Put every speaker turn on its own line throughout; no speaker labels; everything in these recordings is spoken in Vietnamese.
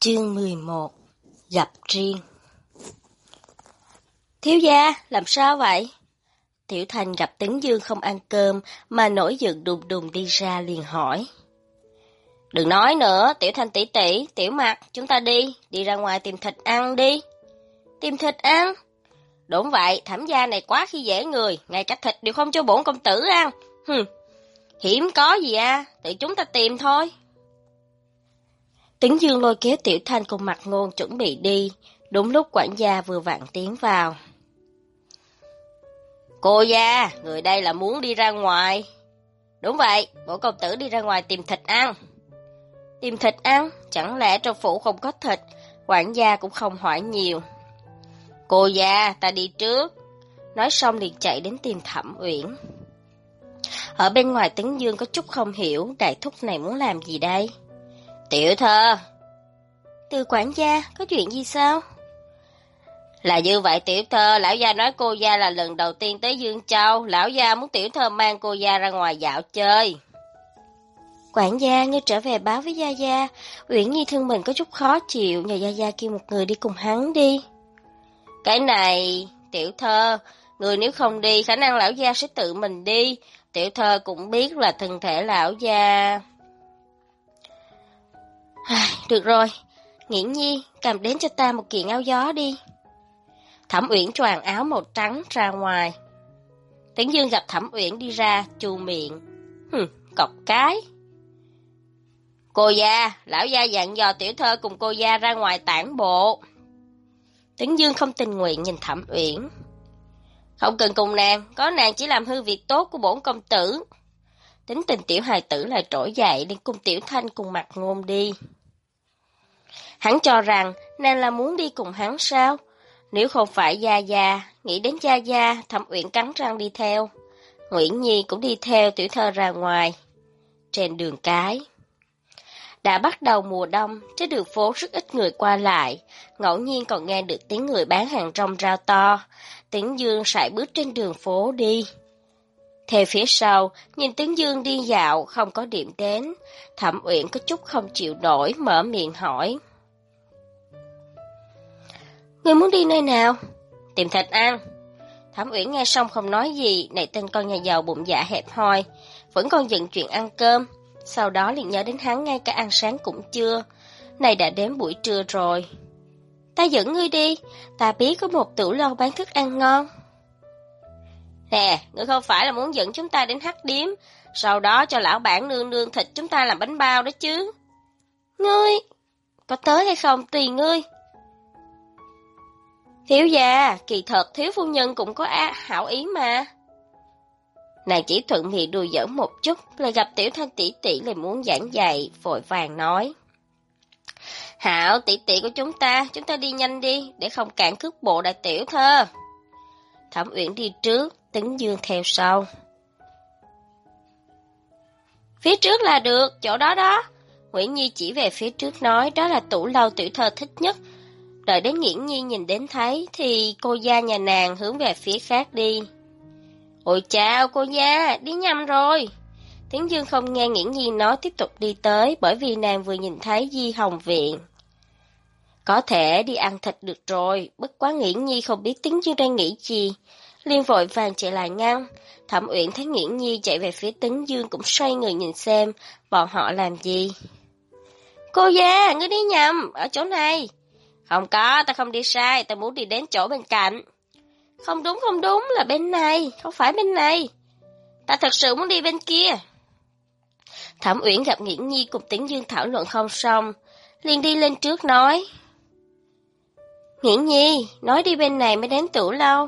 Chương 11. Gặp riêng. Thiếu gia, làm sao vậy? Tiểu Thành gặp Tấn Dương không ăn cơm mà nổi giận đùng đùng đi ra liền hỏi. Đừng nói nữa, Tiểu Thành tỷ tỷ, Tiểu Mặc, chúng ta đi ra ngoài tìm thịt ăn đi. Tìm thịt ăn? Đúng vậy, Thẩm gia này quá khi dễ người, ngay cả thịt đều không cho bổn công tử ăn. Hiểm có gì à, tự chúng ta tìm thôi. Tấn Dương lôi kéo Tiểu Thanh cùng Mặt Ngôn chuẩn bị đi, đúng lúc quản gia vừa vặn tiến vào. Cô gia, người đây là muốn đi ra ngoài. Đúng vậy, bổn công tử đi ra ngoài tìm thịt ăn. Tìm thịt ăn? Chẳng lẽ trong phủ không có thịt? Quản gia cũng không hỏi nhiều. Cô gia, ta đi trước. Nói xong liền chạy đến tìm Thẩm Uyển. Ở bên ngoài Tấn Dương có chút không hiểu, đại thúc này muốn làm gì đây? Tiểu thơ. Từ quản gia, có chuyện gì sao? Là như vậy tiểu thơ, lão gia nói cô gia là lần đầu tiên tới Dương Châu, lão gia muốn tiểu thơ mang cô gia ra ngoài dạo chơi. Quản gia, ngươi trở về báo với Gia Gia, Uyển Nhi thân mình có chút khó chịu, nhờ Gia Gia kêu một người đi cùng hắn đi. Cái này, tiểu thơ, người nếu không đi, khả năng lão gia sẽ tự mình đi, tiểu thơ cũng biết là thân thể lão gia. Được rồi, Nghiễn Nhi, cầm đến cho ta một kiện áo gió đi. Thẩm Uyển choàng áo màu trắng ra ngoài. Tấn Dương gặp Thẩm Uyển đi ra, chu miệng. Cọc cái. Cô gia, lão gia dặn dò tiểu thơ cùng cô gia ra ngoài tản bộ. Tấn Dương không tình nguyện nhìn Thẩm Uyển. Không cần cùng nàng, có nàng chỉ làm hư việc tốt của bổn công tử. Tính tình tiểu hài tử lại trỗi dậy nên cùng Tiểu Thanh cùng Mặt Ngôn đi. Hắn cho rằng nàng là muốn đi cùng hắn sao? Nếu không phải Gia Gia, nghĩ đến Gia Gia, Thẩm Uyển cắn răng đi theo. Nguyễn Nhi cũng đi theo tiểu thơ ra ngoài. Trên đường cái. Đã bắt đầu mùa đông, trên đường phố rất ít người qua lại, ngẫu nhiên còn nghe được tiếng người bán hàng rong rao to. Tấn Dương sải bước trên đường phố đi. Theo phía sau, nhìn Tấn Dương đi dạo, không có điểm đến. Thẩm Uyển có chút không chịu nổi, mở miệng hỏi. Ngươi muốn đi nơi nào? Tìm thịt ăn. Thẩm Uyển nghe xong không nói gì, này tên con nhà giàu bụng dạ hẹp hòi, vẫn còn giận chuyện ăn cơm. Sau đó liền nhớ đến hắn ngay cả ăn sáng cũng chưa. Này đã đến buổi trưa rồi. Ta dẫn ngươi đi, ta biết có một tửu lâu bán thức ăn ngon. Nè, ngươi không phải là muốn dẫn chúng ta đến hắc điếm, sau đó cho lão bản nương nương thịt chúng ta làm bánh bao đó chứ. Ngươi, có tới hay không tùy ngươi. Thiếu gia, kỳ thật thiếu phu nhân cũng có hảo ý mà. Nàng chỉ thuận miệng đùa giỡn một chút, lại gặp Tiểu Thanh tỷ tỷ lại muốn giảng dạy, vội vàng nói. Hảo tỷ tỷ của chúng ta đi nhanh đi, để không cản cước bộ đại tiểu thơ. Thẩm Uyển đi trước, Tấn Dương theo sau. Phía trước là được, chỗ đó đó. Nguyễn Nhi chỉ về phía trước nói đó là tủ lâu tiểu thơ thích nhất. Đợi đến Nghiễn Nhi nhìn đến thấy thì cô gia nhà nàng hướng về phía khác đi. Ôi chào cô gia, đi nhầm rồi. Tấn Dương không nghe Nghiễn Nhi nói tiếp tục đi tới bởi vì nàng vừa nhìn thấy Di Hồng Viện. Có thể đi ăn thịt được rồi, bất quá Nghiễn Nhi không biết Tấn Dương đang nghĩ gì. Liên vội vàng chạy lại ngăn. Thẩm Uyển thấy Nghiễn Nhi chạy về phía Tấn Dương cũng xoay người nhìn xem bọn họ làm gì. Cô gia, ngươi đi nhầm, ở chỗ này. Không có, ta không đi sai, ta muốn đi đến chỗ bên cạnh. Không đúng, là bên này, không phải bên này. Ta thật sự muốn đi bên kia. Thẩm Uyển gặp Nghiễn Nhi cùng Tấn Dương thảo luận không xong, liền đi lên trước nói. Nghiễn Nhi, nói đi bên này mới đến tửu lâu.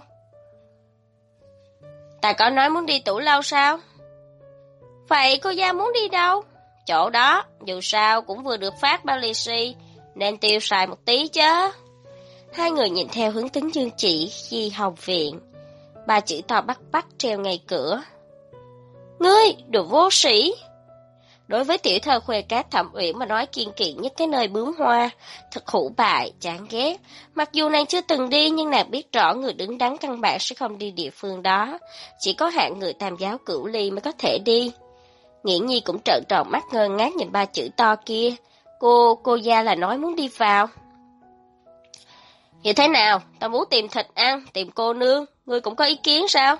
Ta có nói muốn đi tửu lâu sao? Vậy cô gia muốn đi đâu? Chỗ đó, dù sao cũng vừa được phát bao lì xì, nên tiêu xài một tí chứ. Hai người nhìn theo hướng Tấn Dương chỉ Di Hồng Viện. Ba chữ to bắt treo ngay cửa. Ngươi, đồ vô sĩ! Đối với tiểu thơ Khuê Cát, Thẩm Uyển mà nói kiên kỵ nhất cái nơi bướm hoa, thật hủ bại, chán ghét. Mặc dù nàng chưa từng đi nhưng nàng biết rõ người đứng đắn căn bản sẽ không đi địa phương đó. Chỉ có hạng người tam giáo cửu ly mới có thể đi. Nghiễn Nhi cũng trợn tròn mắt ngơ ngác nhìn ba chữ to kia. Cô gia là nói muốn đi vào. Vậy thế nào? Tao muốn tìm thịt ăn, tìm cô nương, ngươi cũng có ý kiến sao?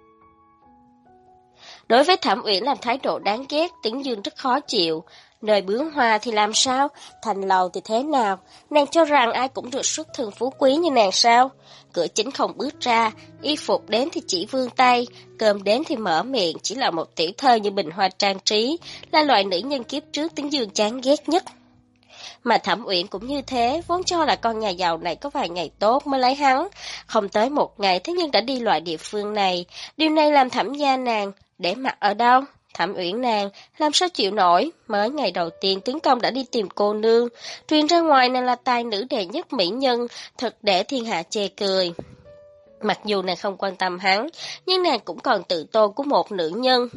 Đối với Thẩm Uyển làm thái độ đáng ghét, Tĩnh Dương rất khó chịu. Nơi bướm hoa thì làm sao? Thành lầu thì thế nào? Nàng cho rằng ai cũng được xuất thân phú quý như nàng sao? Cửa chính không bước ra, y phục đến thì chỉ vươn tay, cơm đến thì mở miệng, chỉ là một tiểu thơ như bình hoa trang trí, là loại nữ nhân kiếp trước Tĩnh Dương chán ghét nhất. Mà Thẩm Uyển cũng như thế, vốn cho là con nhà giàu này có vài ngày tốt mới lấy hắn. Không tới một ngày thế nhưng đã đi loại địa phương này, điều này làm Thẩm gia nàng để mặt ở đâu? Thẩm Uyển nàng làm sao chịu nổi, mới ngày đầu tiên tiến công đã đi tìm cô nương, truyền ra ngoài nàng là tài nữ đệ nhất mỹ nhân, thật để thiên hạ chê cười. Mặc dù nàng không quan tâm hắn, nhưng nàng cũng còn tự tôn của một nữ nhân.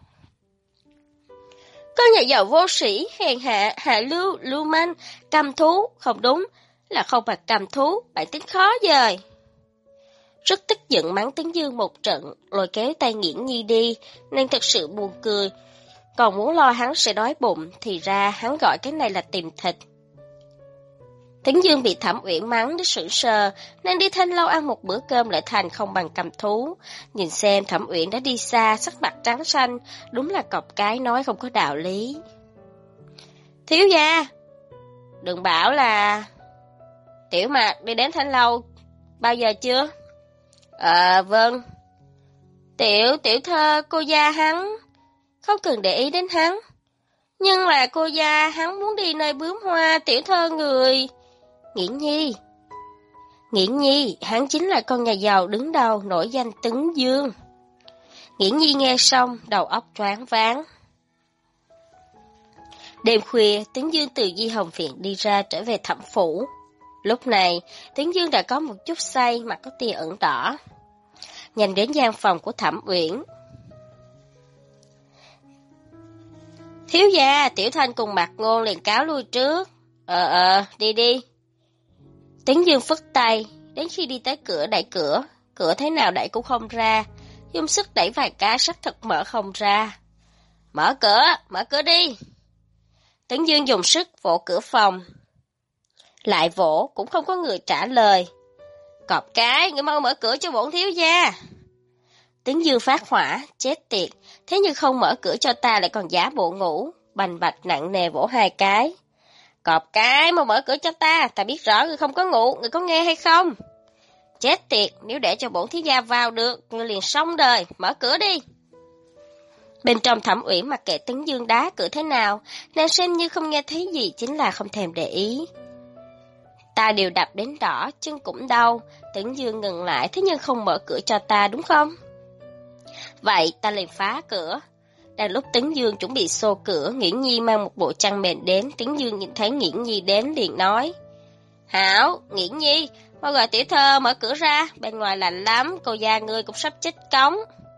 Con nhà giàu vô sĩ, hèn hạ, hạ lưu, lưu manh, cầm thú, không đúng, là không phải cầm thú, bạn tính khó dời. Rất tức giận mắng Tĩnh Dương một trận, lôi kéo tay Nghiễn Nhi đi, nên thật sự buồn cười. Còn muốn lo hắn sẽ đói bụng, thì ra hắn gọi cái này là tìm thịt. Tĩnh Dương bị Thẩm Uyển mắng đến sững sờ, nên đi Thanh Lâu ăn một bữa cơm lại thành không bằng cầm thú. Nhìn xem Thẩm Uyển đã đi xa, sắc mặt trắng xanh, đúng là cọc cái nói không có đạo lý. Thiếu gia, đừng bảo là... Tiểu Mạc đi đến Thanh Lâu bao giờ chưa? Vâng. Tiểu thơ cô gia hắn, không cần để ý đến hắn. Nhưng là cô gia hắn muốn đi nơi bướm hoa, tiểu thơ người... Nghiễn Nhi, hắn chính là con nhà giàu đứng đầu nổi danh Tĩnh Dương. Nghiễn Nhi nghe xong, đầu óc choáng váng. Đêm khuya, Tĩnh Dương từ Di Hồng Viện đi ra trở về Thẩm phủ. Lúc này, Tĩnh Dương đã có một chút say, mặt có tia ửng đỏ. Nhanh đến gian phòng của Thẩm Uyển. Thiếu gia, Tiểu Thanh cùng Mạc Ngôn liền cáo lui trước. Đi. Tĩnh Dương phất tay, đến khi đi tới cửa đẩy cửa, cửa thế nào đẩy cũng không ra, dùng sức đẩy vài cái sắt thật mở không ra. Mở cửa đi. Tĩnh Dương dùng sức vỗ cửa phòng. Lại vỗ cũng không có người trả lời. Cọp cái, ngươi mau mở cửa cho bổn thiếu gia. Tĩnh Dương phát hỏa, chết tiệt, thế nhưng không mở cửa cho ta lại còn giả bộ ngủ, bành bạch nặng nề vỗ hai cái. Cọp cái, mau mở cửa cho ta biết rõ ngươi không có ngủ, ngươi có nghe hay không? Chết tiệt, nếu để cho bổn thiếu gia vào được, ngươi liền xong đời, mở cửa đi. Bên trong Thẩm Uyển mặc kệ Tĩnh Dương đá cửa thế nào, nàng xem như không nghe thấy gì, chính là không thèm để ý. Ta đều đập đến đỏ, chân cũng đau, Tĩnh Dương ngừng lại, thế nhưng không mở cửa cho ta đúng không? Vậy ta liền phá cửa. Đang lúc Tĩnh Dương chuẩn bị xô cửa, Nghiễn Nhi mang một bộ chăn mền đến, Tĩnh Dương nhìn thấy Nghiễn Nhi đến liền nói. Hảo, Nghiễn Nhi, mau gọi tiểu thơ mở cửa ra, bên ngoài lạnh lắm, cô gia ngươi cũng sắp chết cống.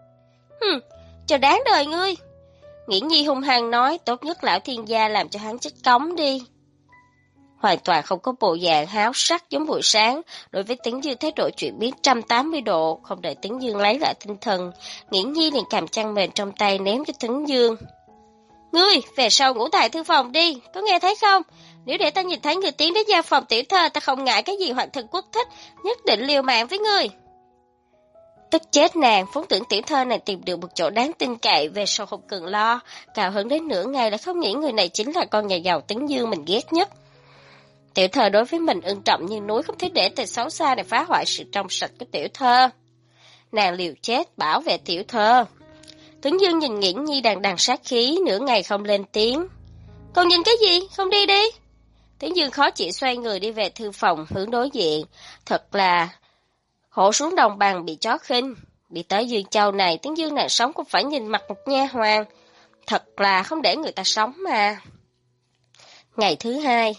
Cho đáng đời ngươi. Nghiễn Nhi hung hăng nói, tốt nhất lão thiên gia làm cho hắn chết cống đi. Hoàn toàn không có bộ dạng háo sắc giống buổi sáng, đối với Tĩnh Dương thái độ chuyển biến 180 độ, không đợi Tĩnh Dương lấy lại tinh thần, Nghiễn Nhi liền cầm chăn mền trong tay ném cho Tĩnh Dương. Ngươi, về sau ngủ tại thư phòng đi, có nghe thấy không? Nếu để ta nhìn thấy người tiến đến gia phòng tiểu thơ, ta không ngại cái gì hoàng thân quốc thích, nhất định liều mạng với ngươi. Tức chết nàng, vốn tưởng tiểu thơ này tìm được một chỗ đáng tin cậy, về sau không cần lo, cào hứng đến nửa ngày lại không nghĩ người này chính là con nhà giàu Tĩnh Dương mình ghét nhất. Tiểu thơ đối với mình ưng trọng như núi, không thể để tên xấu xa này phá hoại sự trong sạch của tiểu thơ. Nàng liều chết bảo vệ tiểu thơ. Tĩnh Dương nhìn Nghiễn Nhi đằng sát khí, nửa ngày không lên tiếng. Còn nhìn cái gì, không đi đi. Tĩnh Dương khó chịu xoay người đi về thư phòng hướng đối diện. Thật là hổ xuống đồng bằng bị chó khinh. Đi tới Dương Châu này, Tĩnh Dương nàng sống cũng phải nhìn mặt một nha hoàn. Thật là không để người ta sống mà. Ngày thứ hai.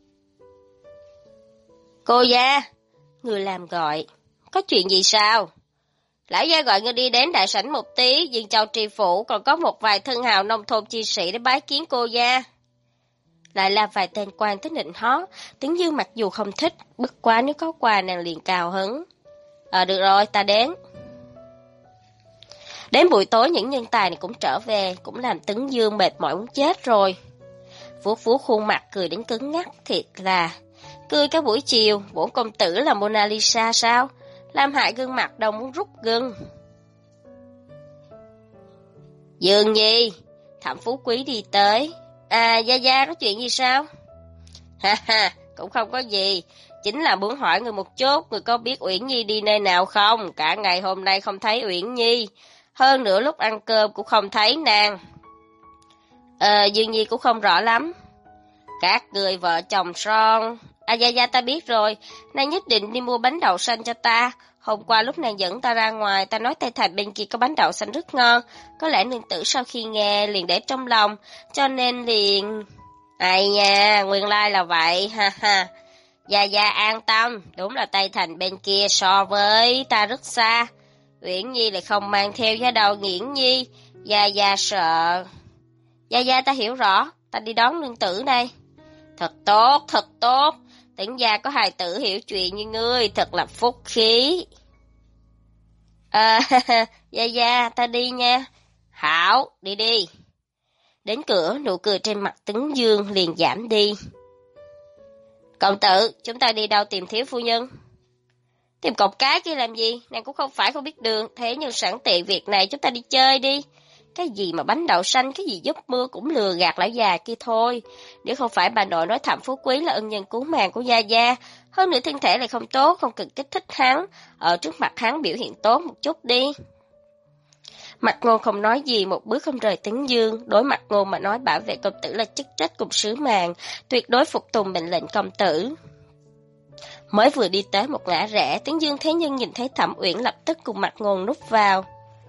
Cô gia, người làm gọi, có chuyện gì sao? Lão gia gọi ngươi đi đến đại sảnh một tí, Dương Châu tri phủ còn có một vài thân hào nông thôn chi sĩ để bái kiến cô gia. Lại là vài tên quan tới nịnh hót, Tĩnh Dương mặc dù không thích, bất quá nếu có quà nàng liền cào hứng. Được rồi, ta đến. Đến buổi tối những nhân tài này cũng trở về, cũng làm Tĩnh Dương mệt mỏi muốn chết rồi. vuốt vuốt khuôn mặt cười đến cứng ngắc, thiệt là cười cả buổi chiều, bổn công tử là Mona Lisa sao? Làm hại gương mặt đâu muốn rút gân. Dương Nhi, Thẩm Phú Quý đi tới. À, Gia Gia có chuyện gì sao? Ha ha, cũng không có gì. Chính là muốn hỏi người một chút, người có biết Uyển Nhi đi nơi nào không? Cả ngày hôm nay không thấy Uyển Nhi. Hơn nữa lúc ăn cơm cũng không thấy nàng. Dương Nhi cũng không rõ lắm. Các người vợ chồng son. À, Gia Gia ta biết rồi, nàng nhất định đi mua bánh đậu xanh cho ta. Hôm qua lúc nàng dẫn ta ra ngoài, ta nói Tây Thành bên kia có bánh đậu xanh rất ngon. Có lẽ nương tử sau khi nghe liền để trong lòng, cho nên liền... Ai nha, nguyên lai là vậy, ha ha. Gia Gia an tâm, đúng là Tây Thành bên kia so với ta rất xa. Uyển Nhi lại không mang theo giá đầu Nghiễn Nhi, Gia Gia sợ. Gia Gia ta hiểu rõ, ta đi đón nương tử đây. Thật tốt, thật tốt. Tĩnh gia có hài tử hiểu chuyện như ngươi, thật là phúc khí. Gia Gia, ta đi nha. Hảo, đi đi. Đến cửa, nụ cười trên mặt Tấn Dương liền giảm đi. Công tử, chúng ta đi đâu tìm thiếu phu nhân? Tìm cọc cái kia làm gì? Nàng cũng không phải không biết đường, thế nhưng sẵn tiện việc này chúng ta đi chơi đi. Cái gì mà bánh đậu xanh, cái gì giúp mưa cũng lừa gạt lão già kia thôi. Nếu không phải bà nội nói Thẩm Phú Quý là ân nhân cứu mạng của Gia Gia, hơn nữa thân thể lại không tốt, không cần kích thích hắn, ở trước mặt hắn biểu hiện tốt một chút đi. Mặt Ngôn không nói gì, một bước không rời Tấn Dương. Đối mặt Ngôn mà nói bảo vệ công tử là chức trách cùng sứ mạng, tuyệt đối phục tùng mệnh lệnh công tử. Mới vừa đi tới một ngã rẽ, Tấn Dương thế nhưng nhìn thấy Thẩm Uyển lập tức cùng Mặt Ngôn núp vào.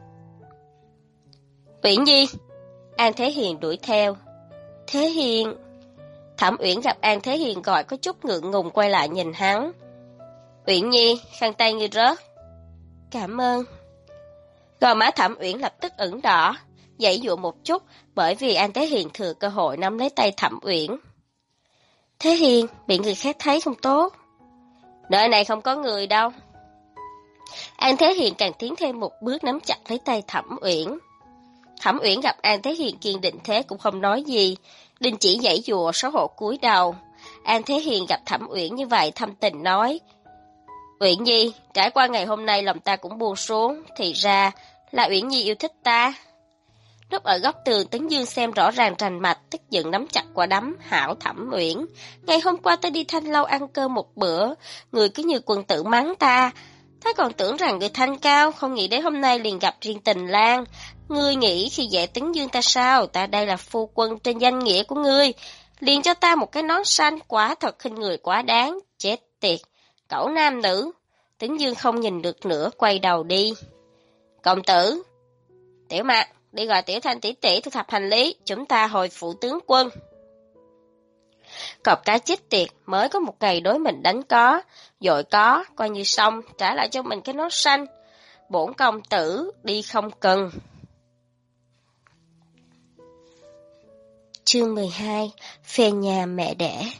Uyển Nhi, An Thế Hiền đuổi theo. Thế Hiền. Thẩm Uyển gặp An Thế Hiền gọi có chút ngượng ngùng quay lại nhìn hắn. Uyển Nhi, khăn tay ngươi rớt. Cảm ơn. Gò má Thẩm Uyển lập tức ửng đỏ, giãy giụa một chút bởi vì An Thế Hiền thừa cơ hội nắm lấy tay Thẩm Uyển. Thế Hiền, bị người khác thấy không tốt. Nơi này không có người đâu. An Thế Hiền càng tiến thêm một bước nắm chặt lấy tay Thẩm Uyển. Thẩm Uyển gặp An Thế Hiền kiên định thế cũng không nói gì, đình chỉ giãy giụa xấu hổ cúi đầu. An Thế Hiền gặp Thẩm Uyển như vậy thâm tình nói: Uyển Nhi, trải qua ngày hôm nay lòng ta cũng buông xuống, thì ra là Uyển Nhi yêu thích ta. Lúc ở góc tường, Tấn Dương xem rõ ràng rành mạch, tức giận nắm chặt quả đấm. Hảo Thẩm Uyển, ngày hôm qua ta đi Thanh Lâu ăn cơm một bữa, người cứ như quần tử mắng ta. Ta còn tưởng rằng người thanh cao, không nghĩ đến hôm nay liền gặp riêng Tình Lang. Ngươi nghĩ khi dễ Tấn Dương ta sao? Ta đây là phu quân trên danh nghĩa của ngươi, liền cho ta một cái nón xanh, quá thật khinh người quá đáng. Chết tiệt, cẩu nam nữ. Tấn Dương không nhìn được nữa, quay đầu đi. Công tử, Tiểu Mạc, đi gọi Tiểu Thanh tỷ tỷ thu thập hành lý, chúng ta hồi phủ tướng quân. Cọp cái chết tiệt, mới có một ngày đối mình đánh có, dội có, coi như xong, trả lại cho mình cái nón xanh. Bổn công tử, đi không cần. Chương 12, về nhà mẹ đẻ.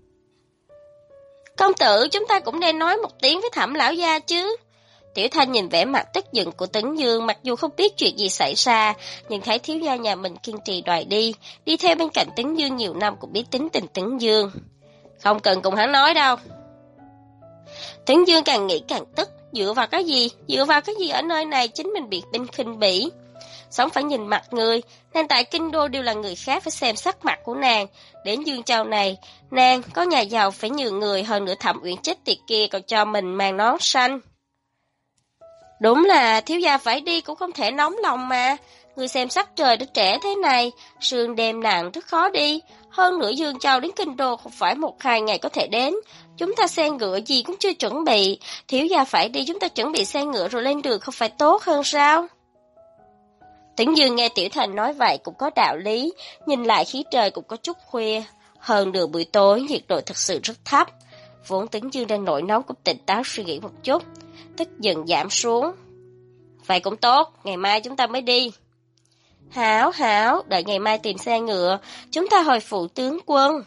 Công tử, chúng ta cũng nên nói một tiếng với Thẩm lão gia chứ. Tiểu Thanh nhìn vẻ mặt tức giận của Tấn Dương, mặc dù không biết chuyện gì xảy ra, nhưng thấy thiếu gia nhà mình kiên trì đòi đi theo bên cạnh Tấn Dương nhiều năm cũng biết tính tình Tấn Dương. Không cần cùng hắn nói đâu. Tấn Dương càng nghĩ càng tức, dựa vào cái gì ở nơi này chính mình bị binh khinh bỉ. Sống phải nhìn mặt người, nàng tại kinh đô đều là người khác phải xem sắc mặt của nàng. Đến Dương Châu này, nàng có nhà giàu phải nhường người, hơn nữa Thẩm Uyển chết tiệt kia còn cho mình mang nón xanh. Đúng là thiếu gia phải đi cũng không thể nóng lòng mà. Người xem sắc trời đã trẻ thế này, sương đêm nặng rất khó đi. Hơn nữa Dương Châu đến kinh đô không phải 1-2 ngày có thể đến. Chúng ta xe ngựa gì cũng chưa chuẩn bị. Thiếu gia phải đi, chúng ta chuẩn bị xe ngựa rồi lên đường không phải tốt hơn sao? Tấn Dương nghe Tiểu Thành nói vậy cũng có đạo lý, nhìn lại khí trời cũng có chút khuya. Hơn nửa buổi tối, nhiệt độ thật sự rất thấp. Vốn Tấn Dương đang nổi nóng cũng tỉnh táo suy nghĩ một chút, tức giận giảm xuống. Vậy cũng tốt, ngày mai chúng ta mới đi. Hảo, đợi ngày mai tìm xe ngựa, chúng ta hồi phủ tướng quân.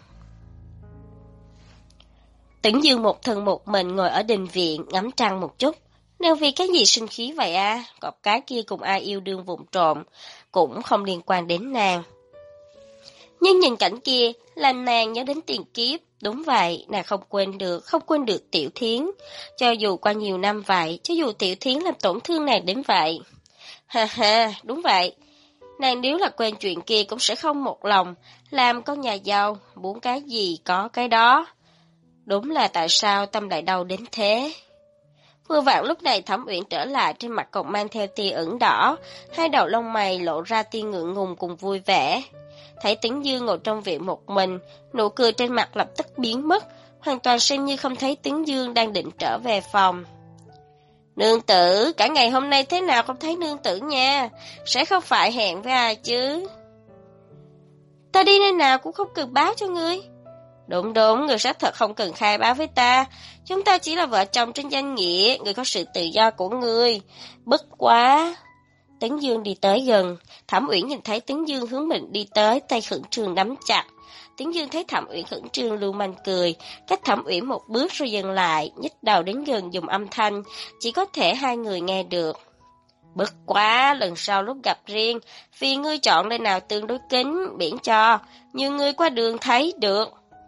Tấn Dương một thân một mình ngồi ở đình viện ngắm trăng một chút. Nếu vì cái gì sinh khí vậy à? Cọp cái kia cùng ai yêu đương vụng trộm cũng không liên quan đến nàng. Nhưng nhìn cảnh kia, làm nàng nhớ đến tiền kiếp. Đúng vậy, nàng không quên được Tiểu Thiến. Cho dù qua nhiều năm vậy, cho dù Tiểu Thiến làm tổn thương nàng đến vậy. Ha ha, đúng vậy. Nàng nếu là quên chuyện kia cũng sẽ không một lòng, làm con nhà giàu, muốn cái gì có cái đó. Đúng là tại sao tâm lại đau đến thế. Vừa vặn lúc này Thẩm Uyển trở lại, trên mặt còn mang theo tia ửng đỏ, hai đầu lông mày lộ ra tia ngượng ngùng cùng vui vẻ. Thấy Tĩnh Dương ngồi trong viện một mình, nụ cười trên mặt lập tức biến mất, hoàn toàn xem như không thấy Tĩnh Dương đang định trở về phòng. Nương tử, cả ngày hôm nay thế nào không thấy nương tử nha, sẽ không phải hẹn với ai chứ. Ta đi nơi nào cũng không cần báo cho ngươi. Đúng, người xác thật không cần khai báo với ta, chúng ta chỉ là vợ chồng trên danh nghĩa, ngươi có sự tự do của ngươi. Bất quá. Tĩnh Dương đi tới gần, Thẩm Uyển nhìn thấy Tĩnh Dương hướng mình đi tới, tay khẩn trương nắm chặt. Tĩnh Dương thấy Thẩm Uyển khẩn trương lưu manh cười, cách Thẩm Uyển một bước rồi dừng lại, nhích đầu đến gần dùng âm thanh, chỉ có thể hai người nghe được. Bất quá, lần sau lúc gặp riêng, vì ngươi chọn nơi nào tương đối kín, biển cho, nhiều người qua đường thấy được.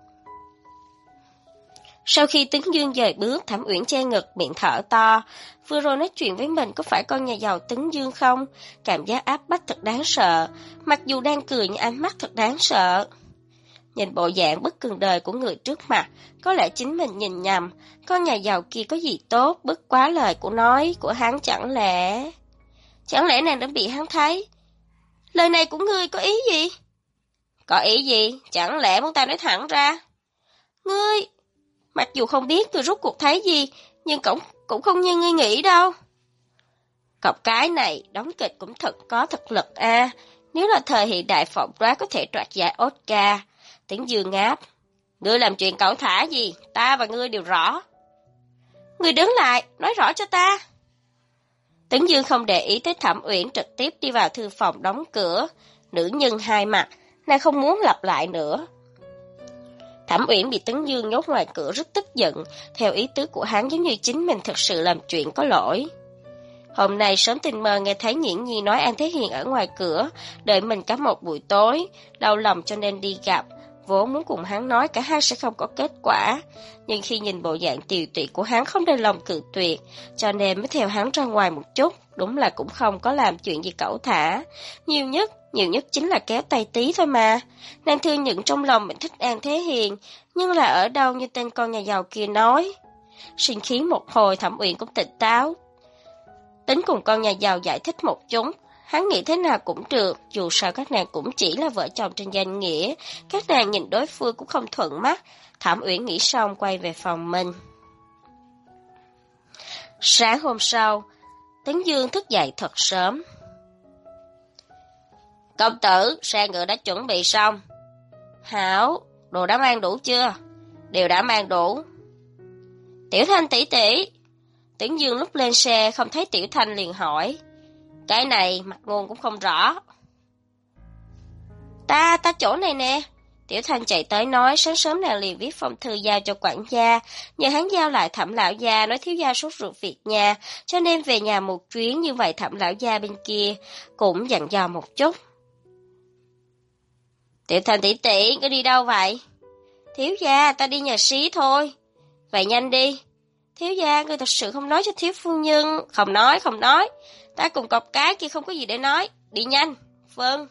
Sau khi Tĩnh Dương dời bước, Thẩm Uyển che ngực, miệng thở to. Vừa rồi nói chuyện với mình có phải con nhà giàu Tĩnh Dương không? Cảm giác áp bách thật đáng sợ, mặc dù đang cười nhưng ánh mắt thật đáng sợ. Nhìn bộ dạng bất cần đời của người trước mặt, có lẽ chính mình nhìn nhầm, con nhà giàu kia có gì tốt, bất quá lời của nói của hắn chẳng lẽ nàng đã bị hắn thấy? Lời này của ngươi có ý gì? Có ý gì? Chẳng lẽ muốn ta nói thẳng ra? Ngươi, mặc dù không biết ngươi rốt cuộc thấy gì, nhưng cũng không như ngươi nghĩ đâu. Cọc cái này, đóng kịch cũng thật có thực lực a. Nếu là thời hiện đại phỏng đoán có thể đoạt giải Oscar. Tĩnh Dương ngáp. Ngươi làm chuyện cẩu thả gì, ta và ngươi đều rõ. Ngươi đứng lại, nói rõ cho ta. Tĩnh Dương không để ý tới Thẩm Uyển, trực tiếp đi vào thư phòng đóng cửa. Nữ nhân hai mặt, nàng không muốn lặp lại nữa. Thẩm Uyển bị Tĩnh Dương nhốt ngoài cửa rất tức giận, theo ý tứ của hắn giống như chính mình thực sự làm chuyện có lỗi. Hôm nay sớm tình mơ nghe thấy Nghiễn Nhi nói An Thế Hiền ở ngoài cửa, đợi mình cả một buổi tối, đau lòng cho nên đi gặp, vốn muốn cùng hắn nói cả hai sẽ không có kết quả, nhưng khi nhìn bộ dạng tiều tụy của hắn không đành lòng cự tuyệt, cho nên mới theo hắn ra ngoài một chút, đúng là cũng không có làm chuyện gì cẩu thả, nhiều nhất chính là kéo tay tí thôi mà. Nàng thừa nhận trong lòng mình thích An Thế Hiền, nhưng là ở đâu như tên con nhà giàu kia nói. Sinh khí một hồi, Thẩm Uyển cũng tỉnh táo, tính cùng con nhà giàu giải thích một chút. Hắn nghĩ thế nào cũng được, dù sao các nàng cũng chỉ là vợ chồng trên danh nghĩa, các nàng nhìn đối phương cũng không thuận mắt. Thẩm Uyển nghĩ xong quay về phòng mình. Sáng hôm sau, Tĩnh Dương thức dậy thật sớm. Công tử, xe ngựa đã chuẩn bị xong. Hảo, đồ đã mang đủ chưa? Đều đã mang đủ. Tiểu Thanh tỷ tỷ. Tĩnh Dương lúc lên xe không thấy Tiểu Thanh liền hỏi. Cái này mặt nguồn cũng không rõ. Ta chỗ này nè. Tiểu Thanh chạy tới nói, sáng sớm nàng liền viết phong thư giao cho quản gia, nhờ hắn giao lại Thẩm lão gia, nói thiếu gia sốt ruột việc nhà, cho nên về nhà một chuyến, như vậy Thẩm lão gia bên kia cũng dặn dò một chút. Tiểu Thanh tỷ tỷ, ngươi đi đâu vậy? Thiếu gia, ta đi nhà xí thôi. Vậy nhanh đi. Thiếu gia, ngươi thật sự không nói cho thiếu phu nhân. Không nói. Ta cùng cọc cái kia không có gì để nói. Đi nhanh. Vâng.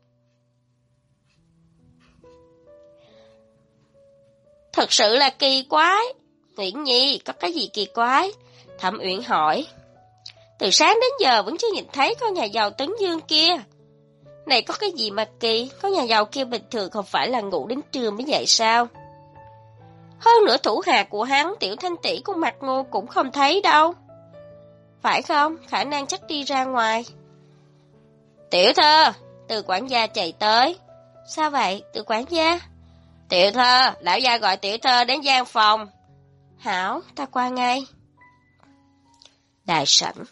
Thật sự là kỳ quái. Uyển Nhi, có cái gì kỳ quái? Thẩm Uyển hỏi. Từ sáng đến giờ vẫn chưa nhìn thấy con nhà giàu Tấn Dương kia. Này có cái gì mà kỳ? Con nhà giàu kia bình thường không phải là ngủ đến trưa mới dậy sao? Hơn nữa thủ hạ của hắn, Tiểu Thanh tỷ cùng Mặt Ngô cũng không thấy đâu. Phải không? Khả năng chắc đi ra ngoài. Tiểu Thơ, Từ quản gia chạy tới. Sao vậy, Từ quản gia? Tiểu Thơ, lão gia gọi Tiểu Thơ đến gian phòng. Hảo, ta qua ngay. Đại sảnh.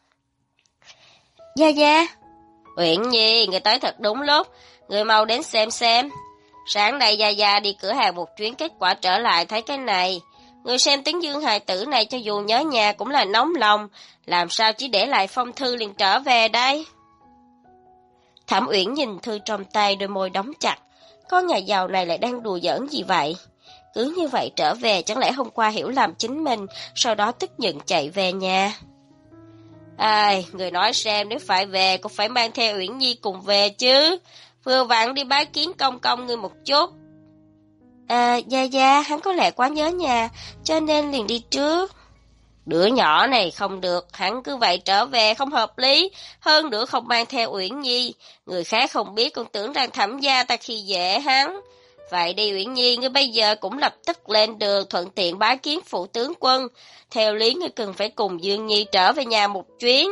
Gia. Uyển Nhi, người tới thật đúng lúc. Người mau đến xem. Sáng nay Gia đi cửa hàng một chuyến, kết quả trở lại thấy cái này. Người xem Tĩnh Dương hài tử này cho dù nhớ nhà cũng là nóng lòng, làm sao chỉ để lại phong thư liền trở về đây? Thẩm Uyển nhìn thư trong tay, đôi môi đóng chặt, con nhà giàu này lại đang đùa giỡn gì vậy? Cứ như vậy trở về, chẳng lẽ hôm qua hiểu lầm chính mình, sau đó tức giận chạy về nhà? Ai, người nói xem, nếu phải về cũng phải mang theo Uyển Nhi cùng về chứ. Vừa vặn đi bái kiến công công ngươi một chút. Dạ, hắn có lẽ quá nhớ nhà, cho nên liền đi trước. Đứa nhỏ này không được, hắn cứ vậy trở về không hợp lý, hơn nữa không mang theo Uyển Nhi. Người khác không biết còn tưởng rằng Thẩm gia ta khi dễ hắn. Vậy đi Uyển Nhi, ngươi bây giờ cũng lập tức lên đường thuận tiện bái kiến phụ tướng quân. Theo lý ngươi cần phải cùng Dương Nhi trở về nhà một chuyến.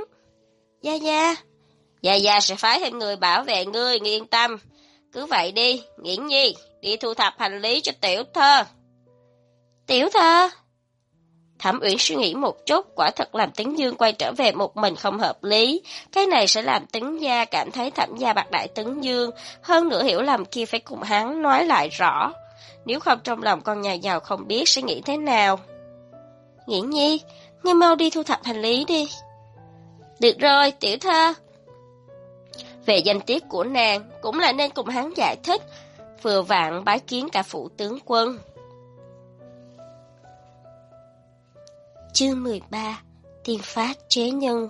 Dạ sẽ phái thêm người bảo vệ ngươi yên tâm. Cứ vậy đi, Uyển Nhi, đi thu thập hành lý cho tiểu thơ. Tiểu thơ? Thẩm Uyển suy nghĩ một chút, quả thật làm Tấn Dương quay trở về một mình không hợp lý. Cái này sẽ làm Tấn gia cảm thấy Thẩm gia bạc đại Tấn Dương, hơn nữa hiểu lầm kia phải cùng hắn nói lại rõ. Nếu không trong lòng con nhà giàu không biết sẽ nghĩ thế nào. Uyển Nhi, ngươi mau đi thu thập hành lý đi. Được rồi, tiểu thơ. Về danh tiết của nàng, cũng là nên cùng hắn giải thích, vừa vặn bái kiến cả phụ tướng quân. Chương 13. Tiền phát chế nhân.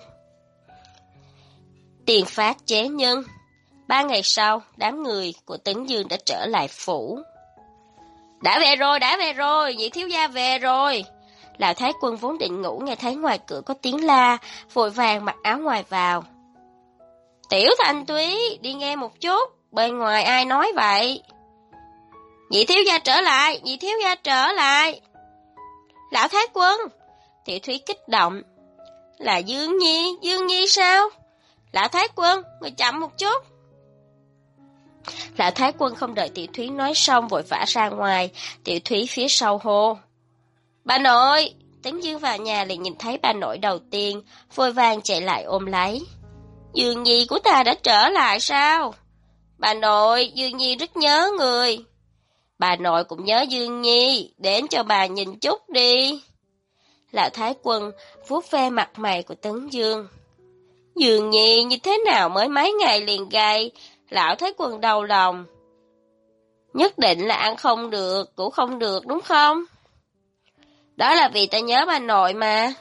Tiền phát chế nhân. 3 ngày sau, đám người của Tấn Dương đã trở lại phủ. Đã về rồi, nhị thiếu gia về rồi. Lão Thái Quân vốn định ngủ nghe thấy ngoài cửa có tiếng la, vội vàng mặc áo ngoài vào. Tiểu Thanh Túy, đi nghe một chút, bên ngoài ai nói vậy? Nhị thiếu gia trở lại. Lão Thái Quân. Tiểu Thúy kích động. Là Dương Nhi sao? Lão Thái Quân, người chậm một chút. Lão Thái Quân không đợi Tiểu Thúy nói xong vội vã ra ngoài, Tiểu Thúy phía sau hô. Bà nội! Tấn Dương vào nhà liền nhìn thấy bà nội đầu tiên, vội vàng chạy lại ôm lấy. Dương Nhi của ta đã trở lại sao? Bà nội, Dương Nhi rất nhớ người. Bà nội cũng nhớ Dương Nhi, đến cho bà nhìn chút đi. Lão Thái Quân vuốt ve mặt mày của Tấn Dương. Dương Nhi như thế nào mới mấy ngày liền gầy, Lão Thái Quân đau lòng. Nhất định là ăn không được, cũng không được đúng không? Đó là vì ta nhớ bà nội mà.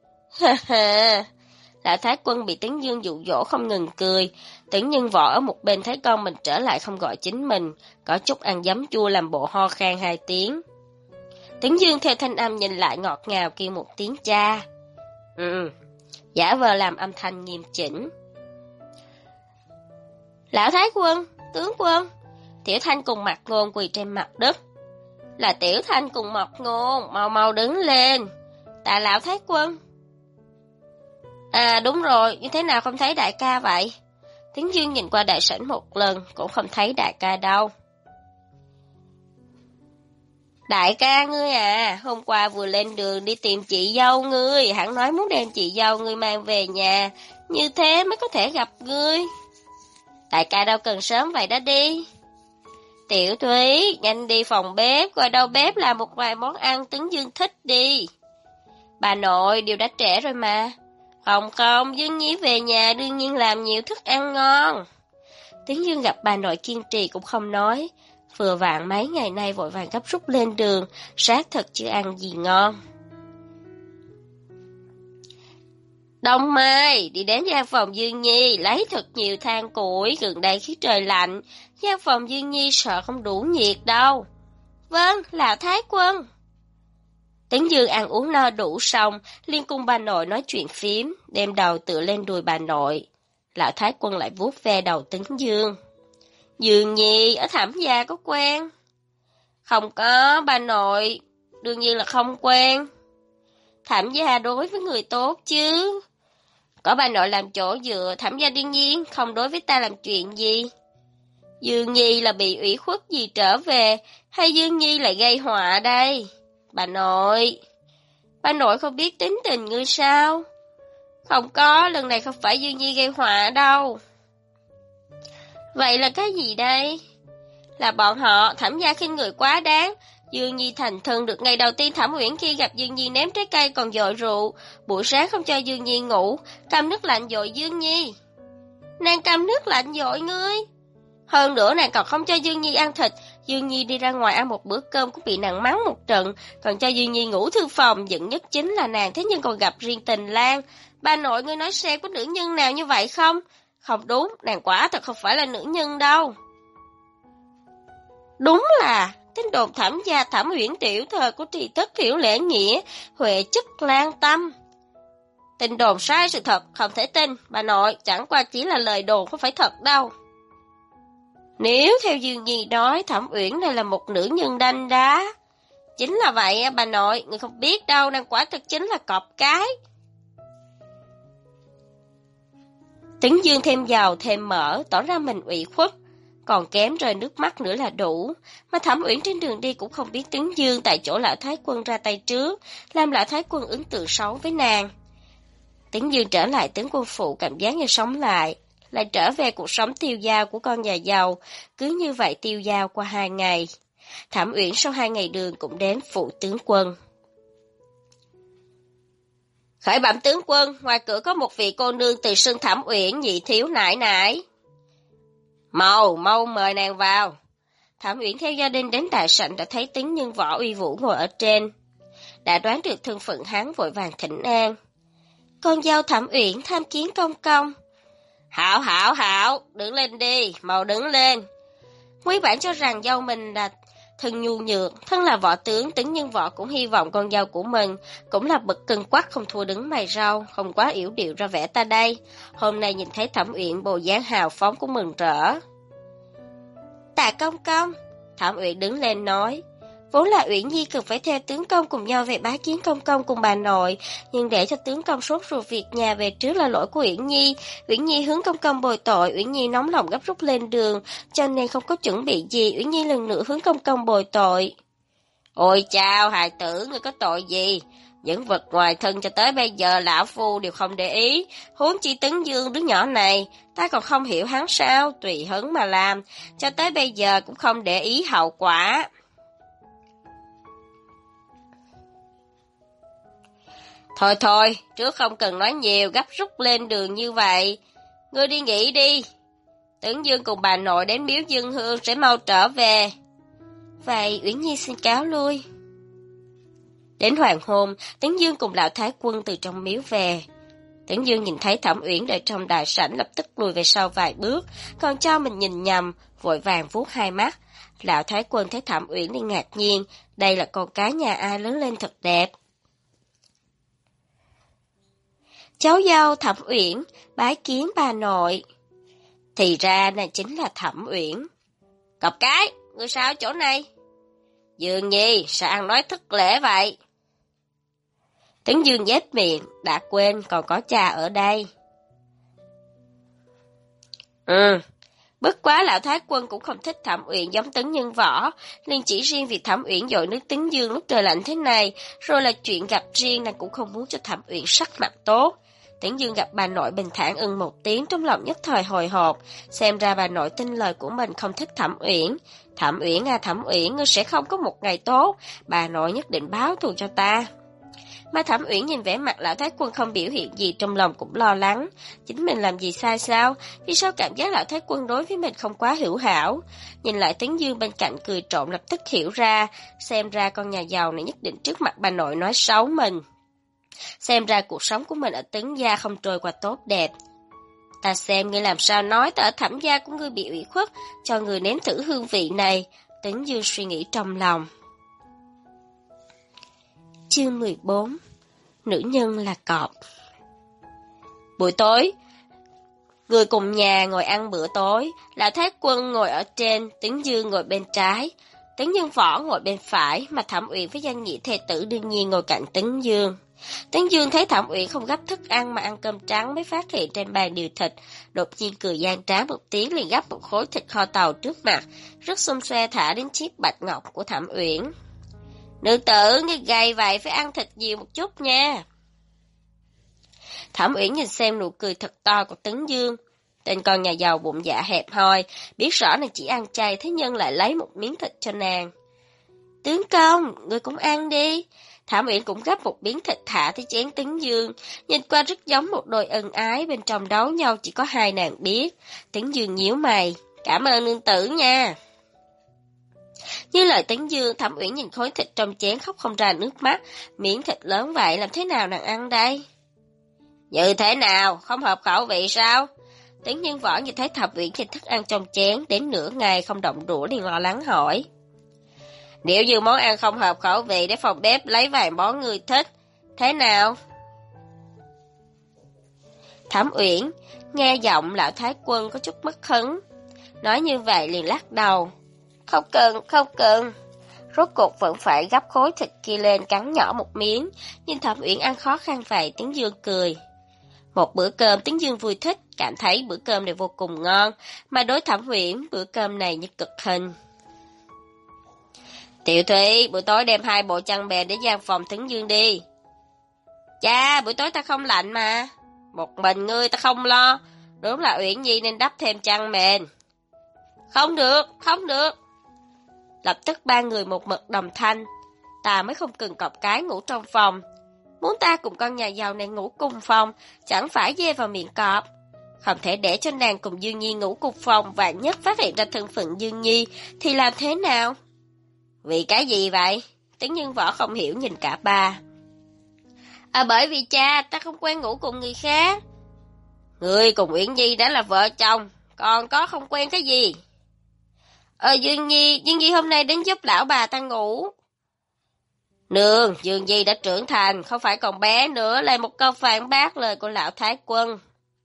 Lão Thái Quân bị Tấn Dương dụ dỗ không ngừng cười. Tấn Nhân Võ ở một bên thấy con mình trở lại không gọi chính mình, có chút ăn giấm chua làm bộ ho khan 2 tiếng. Tấn Dương theo thanh âm nhìn lại ngọt ngào kêu một tiếng cha. Giả vờ làm âm thanh nghiêm chỉnh. Lão Thái Quân, tướng quân. Tiểu Thanh cùng Mạc Ngôn quỳ trên mặt đất. Là Tiểu Thanh cùng Mạc Ngôn, mau đứng lên. Tạ Lão Thái Quân. À đúng rồi, như thế nào không thấy đại ca vậy? Tấn Dương nhìn qua đại sảnh một lần, cũng không thấy đại ca đâu. Đại ca ngươi à, hôm qua vừa lên đường đi tìm chị dâu ngươi, hắn nói muốn đem chị dâu ngươi mang về nhà, như thế mới có thể gặp ngươi. Đại ca đâu cần sớm vậy đó đi. Tiểu Thúy, nhanh đi phòng bếp, coi đâu bếp làm một vài món ăn Tấn Dương thích đi. Bà nội, đều đã trễ rồi mà. Không, Dương Nhi về nhà đương nhiên làm nhiều thức ăn ngon. Tấn Dương gặp bà nội kiên trì cũng không nói. Vừa vặn mấy ngày nay vội vàng gấp rút lên đường, xác thật chưa ăn gì ngon. Đông Mai, đi đến gian phòng Dương Nhi, lấy thật nhiều than củi, gần đây khí trời lạnh, gian phòng Dương Nhi sợ không đủ nhiệt đâu. Vâng, Lão Thái Quân. Tấn Dương ăn uống no đủ xong, liên cùng bà nội nói chuyện phím, đem đầu tựa lên đùi bà nội. Lão Thái Quân lại vuốt ve đầu Tấn Dương. Dương Nhi ở Thẩm gia có quen? Không có, bà nội, đương nhiên là không quen. Thẩm gia đối với người tốt chứ. Có bà nội làm chỗ dựa, Thẩm gia đương nhiên không đối với ta làm chuyện gì. Dương Nhi là bị ủy khuất gì trở về, hay Dương Nhi lại gây họa đây? Bà nội không biết tính tình ngươi sao? Không có, lần này không phải Dương Nhi gây họa đâu. Vậy là cái gì đây? Là bọn họ, Thẩm gia khinh người quá đáng. Dương Nhi thành thân được ngày đầu tiên Thẩm Uyển khi gặp Dương Nhi ném trái cây còn dội rượu, buổi sáng không cho Dương Nhi ngủ, căm nước lạnh dội Dương Nhi. Nàng căm nước lạnh dội ngươi? Hơn nữa nàng còn không cho Dương Nhi ăn thịt, Dương Nhi đi ra ngoài ăn một bữa cơm cũng bị nàng mắng một trận, còn cho Dương Nhi ngủ thư phòng, giận nhất chính là nàng thế nhưng còn gặp riêng Tình Lang. Bà nội ngươi nói xem có nữ nhân nào như vậy không? Không đúng, nàng quả thật không phải là nữ nhân đâu. Đúng là tin đồn Thẩm gia Thẩm Uyển tiểu thơ của tri thức hiểu lễ nghĩa, huệ chất lan tâm. Tin đồn sai sự thật, không thể tin, bà nội, chẳng qua chỉ là lời đồn không phải thật đâu. Nếu theo Dương Nhi nói, Thẩm Uyển này là một nữ nhân đanh đá. Chính là vậy bà nội, người không biết đâu, nàng quả thực chính là cọp cái. Tấn Dương thêm dầu thêm mỡ, tỏ ra mình ủy khuất, còn kém rơi nước mắt nữa là đủ. Mà Thẩm Uyển trên đường đi cũng không biết Tấn Dương tại chỗ Lão Thái Quân ra tay trước, làm Lão Thái Quân ấn tượng xấu với nàng. Tấn Dương trở lại tướng quân phụ cảm giác như sống lại trở về cuộc sống tiêu dao của con nhà giàu, cứ như vậy tiêu dao qua 2 ngày. Thẩm Uyển sau 2 ngày đường cũng đến phụ tướng quân. Khởi bẩm tướng quân, ngoài cửa có một vị cô nương tự xưng Thẩm Uyển nhị thiếu nãi nãi. Mau mời nàng vào. Thẩm Uyển theo gia đình đến đại sảnh đã thấy Tấn Nhân Võ uy vũ ngồi ở trên. Đã đoán được thân phận hắn vội vàng thỉnh an. Con dâu Thẩm Uyển tham kiến công công. Hảo, đứng lên đi, mau đứng lên. Quý bản cho rằng dâu mình là thân nhu nhược, thân là võ tướng, Tấn Nhân Võ cũng hy vọng con dâu của mình cũng là bậc cân quắc không thua đứng mày rau, không quá yểu điệu ra vẻ ta đây. Hôm nay nhìn thấy Thẩm Uyển bộ dáng hào phóng của mừng rỡ. Tạ công công, Thẩm Uyển đứng lên nói. Vốn là Uyển Nhi cần phải theo tướng công cùng nhau về bái kiến công công cùng bà nội, nhưng để cho tướng công sốt ruột việc nhà về trước là lỗi của Uyển Nhi. Uyển Nhi hướng công công bồi tội, Uyển Nhi nóng lòng gấp rút lên đường, cho nên không có chuẩn bị gì, Uyển Nhi lần nữa hướng công công bồi tội. Ôi chao, hài tử, ngươi có tội gì? Những vật ngoài thân cho tới bây giờ lão phu đều không để ý, huống chi Tấn Dương đứa nhỏ này, ta còn không hiểu hắn sao, tùy hứng mà làm, cho tới bây giờ cũng không để ý hậu quả. Thôi, trước không cần nói nhiều, gấp rút lên đường như vậy. Ngươi đi nghỉ đi. Tấn Dương cùng bà nội đến miếu Dương Hương sẽ mau trở về. Vậy Uyển Nhi xin cáo lui. Đến hoàng hôn, Tấn Dương cùng Lão Thái Quân từ trong miếu về. Tấn Dương nhìn thấy Thẩm Uyển đợi trong đại sảnh lập tức lùi về sau vài bước, còn cho mình nhìn nhầm, vội vàng vuốt hai mắt. Lão Thái Quân thấy Thẩm Uyển đi ngạc nhiên, đây là con cái nhà ai lớn lên thật đẹp. Cháu dâu Thẩm Uyển, bái kiến bà nội. Thì ra này chính là Thẩm Uyển. Cọp cái, ngươi sao ở chỗ này? Dương Nhi, sao ăn nói thất lễ vậy? Tấn Dương nhếch miệng, đã quên còn có cha ở đây. Bất quá Lão Thái Quân cũng không thích Thẩm Uyển giống Tấn Nhân Võ, nên chỉ riêng vì Thẩm Uyển dội nước Tấn Dương lúc trời lạnh thế này, rồi là chuyện gặp riêng nàng cũng không muốn cho Thẩm Uyển sắc mặt tốt. Tấn Dương gặp bà nội bình thản một tiếng, trong lòng nhất thời hồi hộp, xem ra bà nội tin lời của mình không thích Thẩm Uyển. Thẩm Uyển à Thẩm Uyển, ngươi sẽ không có một ngày tốt, bà nội nhất định báo thù cho ta. Mà Thẩm Uyển nhìn vẻ mặt Lão Thái Quân không biểu hiện gì, trong lòng cũng lo lắng. Chính mình làm gì sai sao? Vì sao cảm giác Lão Thái Quân đối với mình không quá hữu hảo? Nhìn lại Tấn Dương bên cạnh cười trộm lập tức hiểu ra, xem ra con nhà giàu này nhất định trước mặt bà nội nói xấu mình. Xem ra cuộc sống của mình ở Tấn gia không trôi qua tốt đẹp. Ta xem ngươi làm sao nói, ta ở Thẩm gia của ngươi bị ủy khuất, cho ngươi nếm thử hương vị này. Tấn Dương suy nghĩ trong lòng. Chương 14. Nữ nhân là cọp. Buổi tối, người cùng nhà ngồi ăn bữa tối, Lão Thái Quân ngồi ở trên, Tấn Dương ngồi bên trái, Tấn Nhân Võ ngồi bên phải, mà Thẩm Uyển với danh nghĩa thê tử đương nhiên ngồi cạnh Tấn Dương. Tấn Dương thấy Thẩm Uyển không gấp thức ăn mà ăn cơm trắng mới phát hiện trên bàn điều thịt, đột nhiên cười gian trá một tiếng liền gắp một khối thịt kho tàu trước mặt, rất xum xoe thả đến chiếc bạch ngọc của Thẩm Uyển. Nữ tử, ngươi gầy vậy phải ăn thịt nhiều một chút nha. Thẩm Uyển nhìn xem nụ cười thật to của Tấn Dương. Tên con nhà giàu bụng dạ hẹp hòi, biết rõ nàng chỉ ăn chay, thế nhưng lại lấy một miếng thịt cho nàng. Tướng công, ngươi cũng ăn đi. Thẩm Uyển cũng gấp một miếng thịt thả tới chén Tấn Dương, nhìn qua rất giống một đôi ân ái, bên trong đấu nhau chỉ có hai nàng biết. Tấn Dương nhíu mày, Cảm ơn nương tử nha. Như lời Tấn Dương, Thẩm Uyển nhìn khối thịt trong chén khóc không ra nước mắt, miếng thịt lớn vậy làm thế nào nàng ăn đây? Như thế nào, không hợp khẩu vị sao? Tấn Dương Võ nhìn thấy Thẩm Uyển nhìn thức ăn trong chén đến nửa ngày không động đũa liền lo lắng hỏi. Nếu như món ăn không hợp khẩu vị để phòng bếp lấy vài món người thích, thế nào? Thẩm Uyển nghe giọng lão thái quân có chút mất hứng, nói như vậy liền lắc đầu. Không cần. Rốt cuộc vẫn phải gắp khối thịt kia lên cắn nhỏ một miếng, nhìn Thẩm Uyển ăn khó khăn vậy, Tấn Dương cười. Một bữa cơm Tấn Dương vui thích, cảm thấy bữa cơm này vô cùng ngon, mà đối Thẩm Uyển bữa cơm này như cực hình. Tiểu Thủy, buổi tối đem 2 bộ chăn bè để gian phòng Tấn Dương đi. Cha, buổi tối ta không lạnh mà. Một mình ngươi ta không lo, đúng là Uyển Nhi nên đắp thêm chăn mền. Không được. Lập tức 3 người một mực đồng thanh, ta mới không cần cọp cái ngủ trong phòng. Muốn ta cùng con nhà giàu này ngủ cùng phòng, chẳng phải dê vào miệng cọp. Không thể để cho nàng cùng Dương Nhi ngủ cùng phòng, vạn nhất phát hiện ra thân phận Dương Nhi, thì làm thế nào? Vì cái gì vậy? Tấn Dương Võ không hiểu nhìn cả ba. Bởi vì cha, ta không quen ngủ cùng người khác. Ngươi cùng Uyển Nhi đã là vợ chồng, còn có không quen cái gì? Dương Nhi hôm nay đến giúp lão bà ta ngủ. Nương, Dương Nhi đã trưởng thành, không phải còn bé nữa, lại một câu phản bác lời của lão thái quân.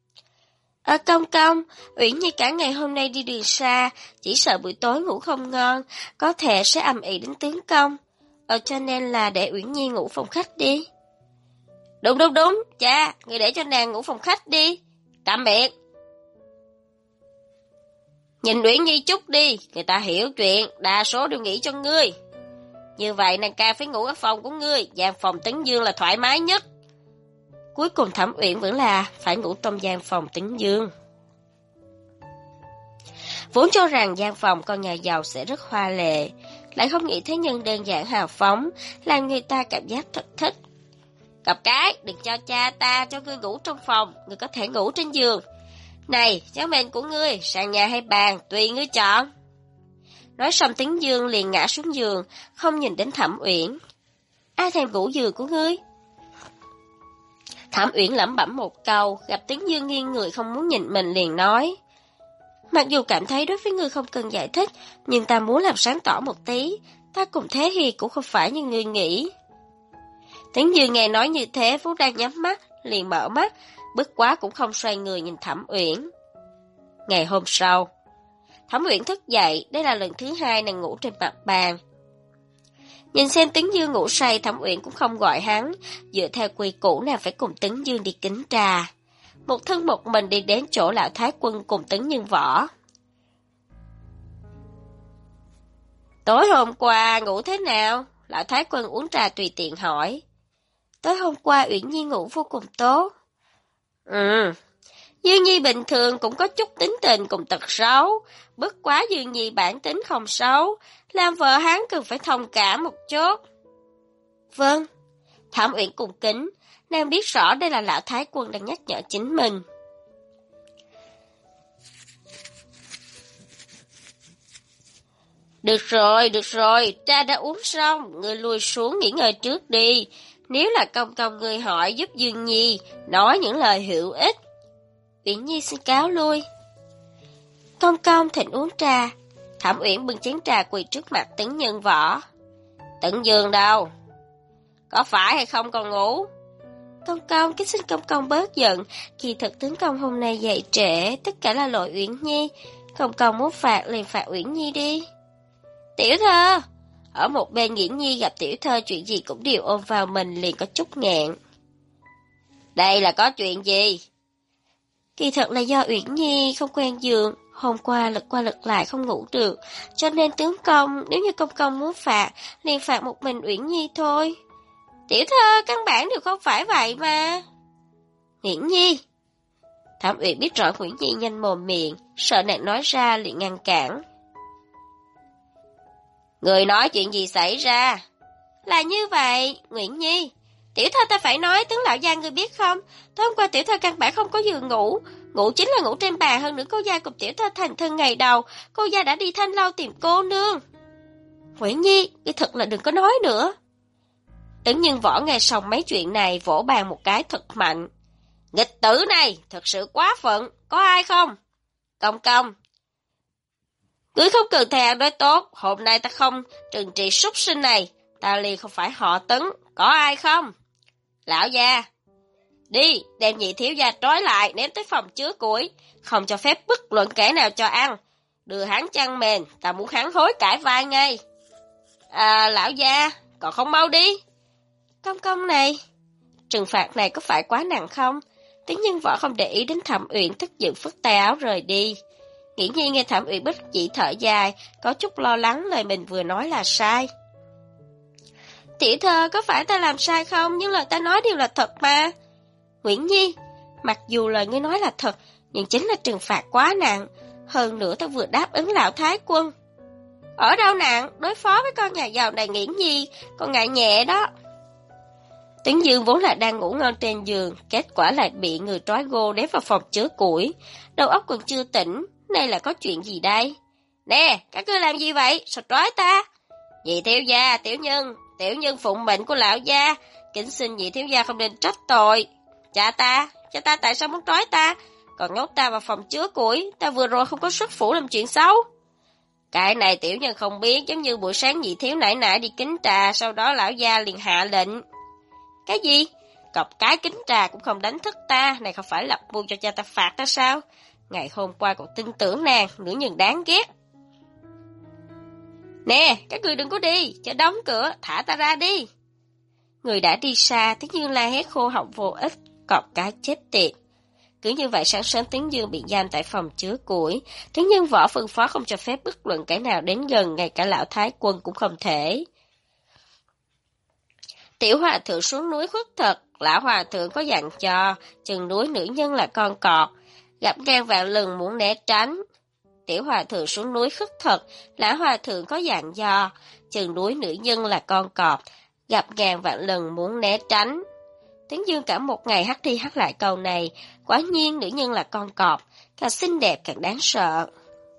Công, Uyển Nhi cả ngày hôm nay đi đường xa, chỉ sợ buổi tối ngủ không ngon, có thể sẽ ầm ĩ đến tướng công. Cho nên là để Uyển Nhi ngủ phòng khách đi. Đúng, cha, người để cho nàng ngủ phòng khách đi. Câm miệng. Nhìn Uyển Nhi chút đi, người ta hiểu chuyện, đa số đều nghĩ cho ngươi. Như vậy nàng ca phải ngủ ở phòng của ngươi, gian phòng Tấn Dương là thoải mái nhất. Cuối cùng Thẩm Uyển vẫn là phải ngủ trong gian phòng Tấn Dương. Vốn cho rằng gian phòng con nhà giàu sẽ rất hoa lệ, lại không nghĩ thế nhân đơn giản hào phóng, làm người ta cảm giác thật thích. Cặp cái, đừng cho cha ta cho ngươi ngủ trong phòng, ngươi có thể ngủ trên giường. Này, cháo mền của ngươi, sàn nhà hay bàn, tùy ngươi chọn. Nói xong Tấn Dương liền ngã xuống giường, không nhìn đến Thẩm Uyển. Ai thèm ngủ giường của ngươi? Thẩm Uyển lẩm bẩm một câu, gặp Tấn Dương nghiêng người không muốn nhìn mình liền nói. Mặc dù cảm thấy đối với ngươi không cần giải thích, nhưng ta muốn làm sáng tỏ một tí, ta cùng Thế Hi cũng không phải như ngươi nghĩ. Tấn Dương nghe nói như thế, vốn đang nhắm mắt, liền mở mắt, bất quá cũng không xoay người nhìn Thẩm Uyển. Ngày hôm sau, Thẩm Uyển thức dậy, đây là lần thứ 2 nàng ngủ trên mặt bàn. Nhìn xem Tấn Dương ngủ say, Thẩm Uyển cũng không gọi hắn, dựa theo quy củ nàng phải cùng Tấn Dương đi kính trà. Một thân một mình đi đến chỗ lão thái quân cùng Tấn Dương Võ. Tối hôm qua ngủ thế nào? Lão thái quân uống trà tùy tiện hỏi. Tối hôm qua Uyển Nhi ngủ vô cùng tốt. Dương Nhi bình thường cũng có chút tính tình cùng tật xấu, bất quá Dương Nhi bản tính không xấu, làm vợ hắn cần phải thông cảm một chút. Vâng, Thẩm Uyển cùng kính, nàng biết rõ đây là lão thái quân đang nhắc nhở chính mình. Được rồi, ta đã uống xong, ngươi lui xuống nghỉ ngơi trước đi. Nếu là công ngươi hỏi giúp Dương Nhi, nói những lời hữu ích. Uyển Nhi xin cáo lui. Công thịnh uống trà. Thẩm Uyển bưng chén trà quỳ trước mặt Tấn Dương Võ. Tấn Dương đâu? Có phải hay không còn ngủ? Công, kính xin công bớt giận. Kỳ thực tướng công hôm nay dậy trễ, tất cả là lỗi Uyển Nhi. Công muốn phạt liền phạt Uyển Nhi đi. Tiểu thơ! Ở một bên Nghiễn Nhi gặp tiểu thơ chuyện gì cũng đều ôm vào mình liền có chút nghẹn. Đây là có chuyện gì? Kỳ thật là do Uyển Nhi không quen giường, hôm qua lật lại không ngủ được, cho nên tướng công, nếu như công muốn phạt, liền phạt một mình Uyển Nhi thôi. Tiểu thơ, căn bản đều không phải vậy mà. Nghiễn Nhi. Thẩm Uyển biết rõ Uyển Nhi nhanh mồm miệng, sợ nàng nói ra liền ngăn cản. Người nói chuyện gì xảy ra? Là như vậy, Uyển Nhi. Tiểu thơ ta phải nói, tướng lão gia ngươi biết không? Tối hôm qua tiểu thơ căn bản không có giường ngủ Ngủ chính là ngủ trên bàn, hơn nữa cô gia cùng tiểu thơ thành thân ngày đầu, cô gia đã đi Thanh Lâu tìm cô nương. Nguyễn Nhi, ngươi thật là đừng có nói nữa. Tấn Nhân Võ nghe xong mấy chuyện này vỗ bàn một cái thật mạnh. Nghịch tử này, thật sự quá phận, có ai không? Công Công. Ngươi không cần thề nói tốt, hôm nay ta không trừng trị súc sinh này, ta liền không phải họ Tấn, có ai không? Lão gia. Đi, đem nhị thiếu gia trói lại, ném tới phòng chứa củi, không cho phép bất luận kẻ nào cho ăn. Đưa hắn chăn mền, ta muốn hắn hối cải vai ngay. Lão gia, còn không mau đi. Công Công này, trừng phạt này có phải quá nặng không? Tiến Nhân Võ không để ý đến Thẩm Uyển, tức giận phất tay áo rời đi. Nghiễm Nhi nghe Thẩm Uyển bất chỉ thở dài, có chút lo lắng lời mình vừa nói là sai. Tiểu thơ, có phải ta làm sai không? Nhưng lời ta nói đều là thật mà. Nguyễn Nhi, mặc dù lời ngươi nói là thật, nhưng chính là trừng phạt quá nặng. Hơn nữa ta vừa đáp ứng lão thái quân. Ở đâu nặng, đối phó với con nhà giàu này Nghiễm Nhi, con ngại nhẹ đó. Tấn Dương vốn là đang ngủ ngon trên giường, kết quả lại bị người trói gô ném vào phòng chứa củi. Đầu óc còn chưa tỉnh, này là có chuyện gì đây? Nè, các ngươi làm gì vậy? Sao trói ta? Nhị thiếu gia, tiểu nhân phụng mệnh của lão gia, kính xin nhị thiếu gia không nên trách tội. Cha ta tại sao muốn trói ta? Còn nhốt ta vào phòng chứa củi, ta vừa rồi không có xuất phủ làm chuyện xấu. Cái này tiểu nhân không biết, giống như buổi sáng nhị thiếu nãy đi kính trà, sau đó lão gia liền hạ lệnh. Cái gì? Cọc cái kính trà cũng không đánh thức ta, này không phải lập mưu cho cha ta phạt ta sao? Ngày hôm qua còn tin tưởng nàng, nữ nhân đáng ghét. Nè, các ngươi đừng có đi, cho đóng cửa, thả ta ra đi. Người đã đi xa, Tấn Dương la hét khô họng vô ích, cọp cái chết tiệt. Cứ như vậy sáng sớm Tấn Dương bị giam tại phòng chứa củi. Tấn Dương Võ phân phó không cho phép bất luận kẻ nào đến gần, ngay cả lão thái quân cũng không thể. Tiểu hòa thượng xuống núi khuất thật, lão hòa thượng có dặn cho, chừng núi nữ nhân là con cọp, gặp ngang vạn lần muốn né tránh. Tiểu hòa thượng xuống núi khuất thật, lão hòa thượng có dặn dò, chừng núi nữ nhân là con cọp, gặp ngàn vạn lần muốn né tránh. Tấn Dương cả một ngày hắt đi hắt lại câu này, quả nhiên nữ nhân là con cọp, càng xinh đẹp càng đáng sợ.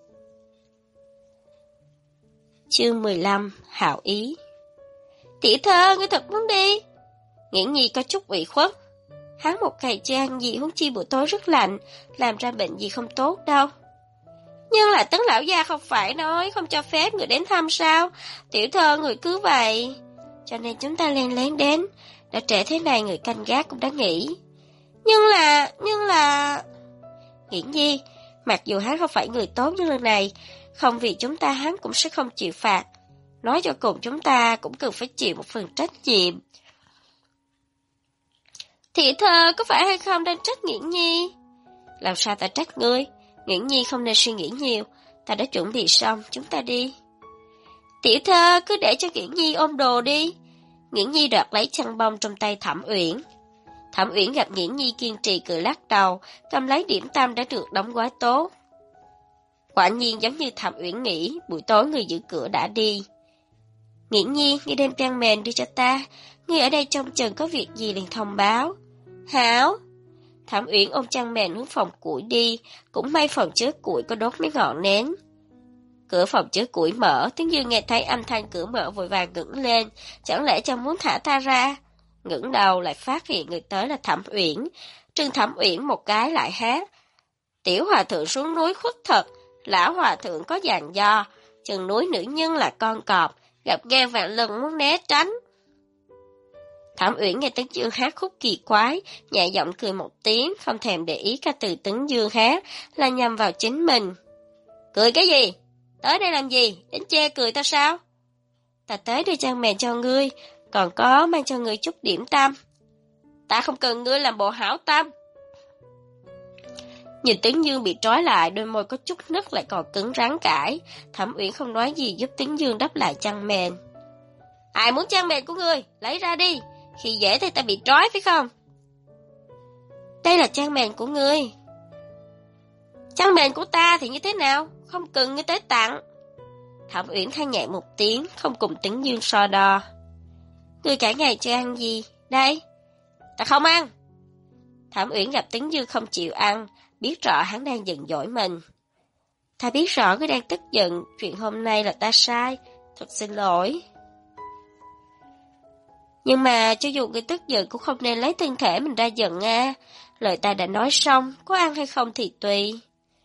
Chương 15, Hảo Ý. Tiểu thơ, ngươi thật muốn đi? Nghiễn Nhi có chút ủy khuất. Hắn một ngày chưa ăn gì, huống chi buổi tối rất lạnh, làm ra bệnh gì không tốt đâu. Nhưng là Tấn lão gia không phải nói không cho phép người đến thăm sao? Tiểu thơ, người cứ vậy. Cho nên chúng ta len lén đến, đã trễ thế này người canh gác cũng đã nghỉ. Nhưng là... Nghiễn Nhi, mặc dù hắn không phải người tốt như lần này, không vì chúng ta hắn cũng sẽ không chịu phạt. Nói cho cùng chúng ta cũng cần phải chịu một phần trách nhiệm. Thị thơ có phải hay không đang trách Nghiễn Nhi? Làm sao ta trách ngươi? Nghiễn Nhi không nên suy nghĩ nhiều, ta đã chuẩn bị xong, chúng ta đi. Tiểu thơ cứ để cho Nghiễn Nhi ôm đồ đi. Nghiễn Nhi đoạt lấy chăn bông trong tay Thẩm Uyển. Thẩm Uyển gặp Nghiễn Nhi kiên trì cười lắc đầu, cầm lấy điểm tâm đã được đóng gói tốt. Quả nhiên giống như Thẩm Uyển nghĩ, buổi tối người giữ cửa đã đi. Nghiễn Nhi, ngươi đem chăn mền đưa cho ta, ngươi ở đây trông chừng có việc gì liền thông báo. Hảo. Thẩm Uyển ôm chăn mền hướng phòng củi đi, cũng may phòng chứa củi có đốt mấy ngọn nến. Cửa phòng chứa củi mở, Tấn Dương nghe thấy âm thanh cửa mở vội vàng ngẩng lên, chẳng lẽ chàng muốn thả ta ra? Ngẩng đầu lại phát hiện người tới là Thẩm Uyển, trừng Thẩm Uyển một cái lại hát. Tiểu hòa thượng xuống núi khuất thật, lão hòa thượng có dàn do, chừng núi nữ nhân là con cọp, gặp ngang vạn lần muốn né tránh. Thẩm Uyển nghe Tấn Dương hát khúc kỳ quái, nhẹ giọng cười một tiếng, không thèm để ý ca từ Tấn Dương hát, là nhằm vào chính mình. Cười cái gì? Tới đây làm gì? Đến chê cười tao sao? Ta tới đưa chăn mền cho ngươi, còn có mang cho ngươi chút điểm tâm. Ta không cần ngươi làm bộ hảo tâm. Nhìn Tấn Dương bị trói lại, đôi môi có chút nứt lại còn cứng rắn cãi. Thẩm Uyển không nói gì giúp Tấn Dương đắp lại chăn mền. Ai muốn chăn mền của ngươi? Lấy ra đi. Khi dễ thì ta bị trói phải không? Đây là chăn mền của ngươi. Chăn mền của ta thì như thế nào? Không cần ngươi tới tặng. Thẩm Uyển than nhẹ một tiếng, không cùng Tấn Dương so đo. Ngươi cả ngày chưa ăn gì? Đây. Ta không ăn. Thẩm Uyển gặp Tấn Dương không chịu ăn, biết rõ hắn đang giận dỗi mình. Ta biết rõ ngươi đang tức giận, chuyện hôm nay là ta sai, thật xin lỗi. Nhưng mà cho dù ngươi tức giận cũng không nên lấy thân thể mình ra giận a. Lời ta đã nói xong, có ăn hay không thì tùy.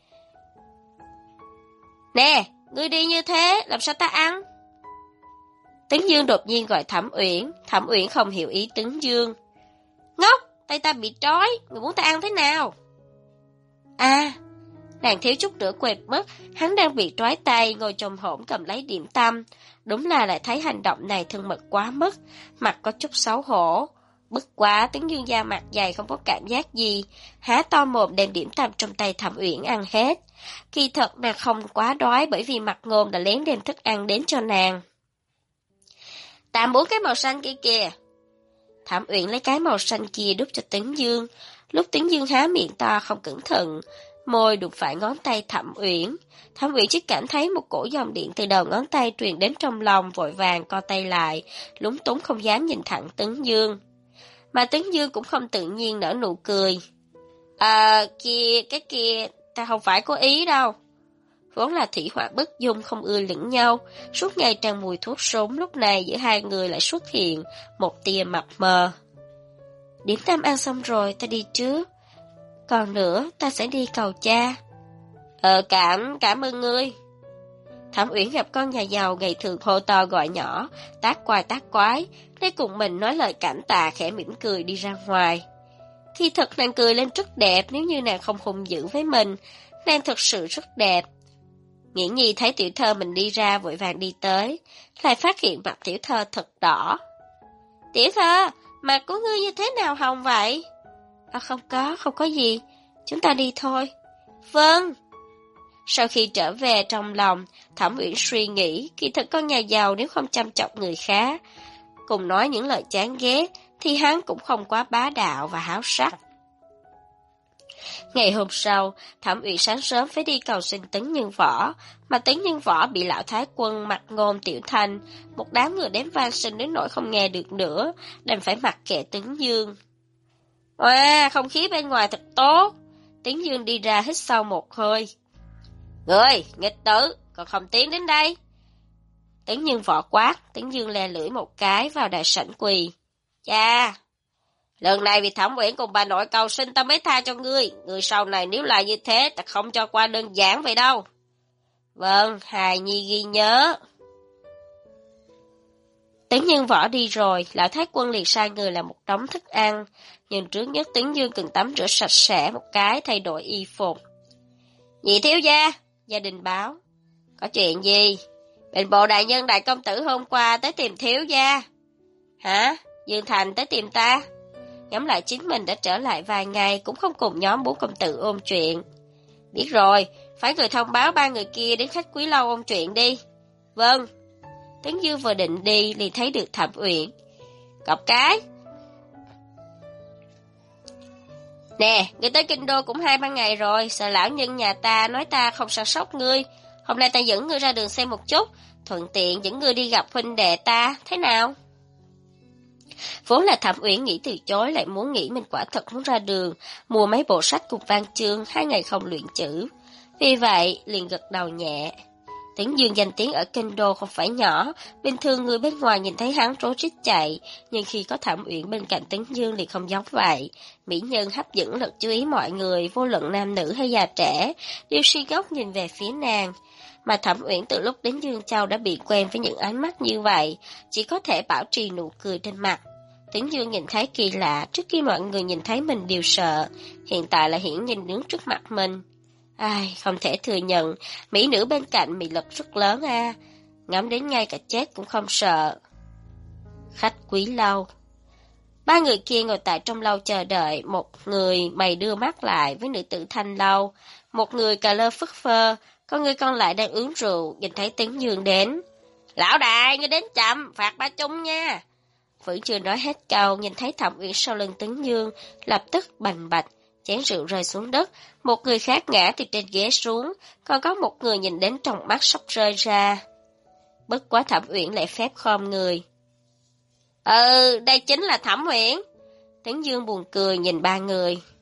Nè, ngươi đi như thế, làm sao ta ăn? Tấn Dương đột nhiên gọi Thẩm Uyển không hiểu ý Tấn Dương. Ngốc, tay ta bị trói, người muốn ta ăn thế nào? À, nàng thiếu chút nữa quệt mất, hắn đang bị trói tay, ngồi chồm hổm cầm lấy điểm tâm. Đúng là lại thấy hành động này thân mật quá mức, mặt có chút xấu hổ. Bức quá, Tấn Dương da mặt dày không có cảm giác gì, há to mồm đem điểm tâm trong tay Thẩm Uyển ăn hết. Kỳ thật nàng không quá đói bởi vì Mặt Ngôn đã lén đem thức ăn đến cho nàng. Ta muốn cái màu xanh kia kìa. Thẩm Uyển lấy cái màu xanh kia đút cho Tấn Dương. Lúc Tấn Dương há miệng to không cẩn thận, môi đụng phải ngón tay Thẩm Uyển. Thẩm Uyển chỉ cảm thấy một cổ dòng điện từ đầu ngón tay truyền đến trong lòng, vội vàng co tay lại, lúng túng không dám nhìn thẳng Tấn Dương. Mà Tấn Dương cũng không tự nhiên nở nụ cười. Cái kia, ta không phải cố ý đâu. Vốn là thủy hỏa bất dung không ưa lẫn nhau, suốt ngày tràn mùi thuốc súng, lúc này giữa hai người lại xuất hiện một tia mập mờ. Điểm tâm ăn xong rồi, ta đi trước. Còn nữa, ta sẽ đi cầu cha. Cảm ơn ngươi. Thẩm Uyển gặp con nhà giàu ngày thường hô to gọi nhỏ, tác quái, để cùng mình nói lời cảm tạ, khẽ mỉm cười đi ra ngoài. Khi thật nàng cười lên rất đẹp, nếu như nàng không hung dữ với mình, nàng thật sự rất đẹp. Nghiễn Nhi thấy tiểu thơ mình đi ra vội vàng đi tới, lại phát hiện mặt tiểu thơ thật đỏ. Tiểu thơ, mặt của ngươi như thế nào hồng vậy? Không có gì, chúng ta đi thôi. Vâng. Sau khi trở về trong lòng, Thẩm Uyển suy nghĩ, kỳ thực con nhà giàu nếu không chăm chọc người khác, cùng nói những lời chán ghét, thì hắn cũng không quá bá đạo và háo sắc. Ngày hôm sau, Thẩm Uyển sáng sớm phải đi cầu xin Tấn Nhân Võ, mà Tấn Nhân Võ bị lão thái quân Mặt Ngôn Tiểu Thanh, một đám người đến van xin đến nỗi không nghe được nữa, đành phải mặc kệ Tấn Dương. Wow, không khí bên ngoài thật tốt. Tấn Dương đi ra hít sâu một hơi. Người, nghịch tử, còn không tiến đến đây. Tấn Dương Võ quát, Tấn Dương le lưỡi một cái vào đại sảnh quỳ. Cha, lần này vì Thẩm Uyển cùng bà nội cầu xin ta mới tha cho ngươi. Ngươi sau này nếu là như thế, ta không cho qua đơn giản vậy đâu. Vâng, hài nhi ghi nhớ. Tấn Dương Võ đi rồi, lão thái quân liền sai người làm một đống thức ăn. Nhưng trước nhất Tấn Dương cần tắm rửa sạch sẽ một cái, thay đổi y phục. Nhị thiếu gia, gia đình báo. Có chuyện gì? Bình bộ đại nhân đại công tử hôm qua tới tìm thiếu gia. Hả? Dương Thành tới tìm ta? Ngẫm lại chính mình đã trở lại vài ngày, cũng không cùng nhóm bốn công tử ôn chuyện. Biết rồi, phải người thông báo ba người kia đến khách quý lâu ôn chuyện đi. Vâng. Tấn Dương vừa định đi liền thấy được Thẩm Uyển. Cọc cái. Nè, người tới Kinh Đô cũng 2-3 ngày rồi, sợ lão nhân nhà ta nói ta không săn sóc ngươi. Hôm nay ta dẫn ngươi ra đường xem một chút, thuận tiện dẫn ngươi đi gặp huynh đệ ta, thế nào? Vốn là Thẩm Uyển nghĩ từ chối, lại muốn nghĩ mình quả thật muốn ra đường, mua mấy bộ sách cùng văn chương, 2 ngày không luyện chữ. Vì vậy, liền gật đầu nhẹ. Tấn Dương danh tiếng ở Kinh Đô không phải nhỏ, bình thường người bên ngoài nhìn thấy hắn rối rít chạy, nhưng khi có Thẩm Uyển bên cạnh Tấn Dương liền không giống vậy. Mỹ nhân hấp dẫn lực chú ý mọi người, vô luận nam nữ hay già trẻ, đều si ngốc nhìn về phía nàng. Mà Thẩm Uyển từ lúc đến Dương Châu đã bị quen với những ánh mắt như vậy, chỉ có thể bảo trì nụ cười trên mặt. Tấn Dương nhìn thấy kỳ lạ, trước khi mọi người nhìn thấy mình đều sợ, hiện tại là hiển nhìn đứng trước mặt mình. Ai, không thể thừa nhận, mỹ nữ bên cạnh mị lực rất lớn a, ngắm đến ngay cả chết cũng không sợ. Khách quý lâu. 3 người kia ngồi tại trong lâu chờ đợi, một người mày đưa mắt lại với nữ tử thanh lâu, một người cà lơ phất phơ, còn người còn lại đang uống rượu, nhìn thấy Tấn Dương đến. Lão đại, ngươi đến chậm, phạt 3 chung nha. Vẫn chưa nói hết câu, nhìn thấy Thẩm Uyển sau lưng Tấn Dương, lập tức bành bạch, chén rượu rơi xuống đất, một người khác ngã từ trên ghế xuống, còn có một người nhìn đến trong mắt sắp rơi ra. Bất quá Thẩm Uyển lại phép khom người. Đây chính là Thẩm Uyển. Tấn Dương buồn cười nhìn 3 người.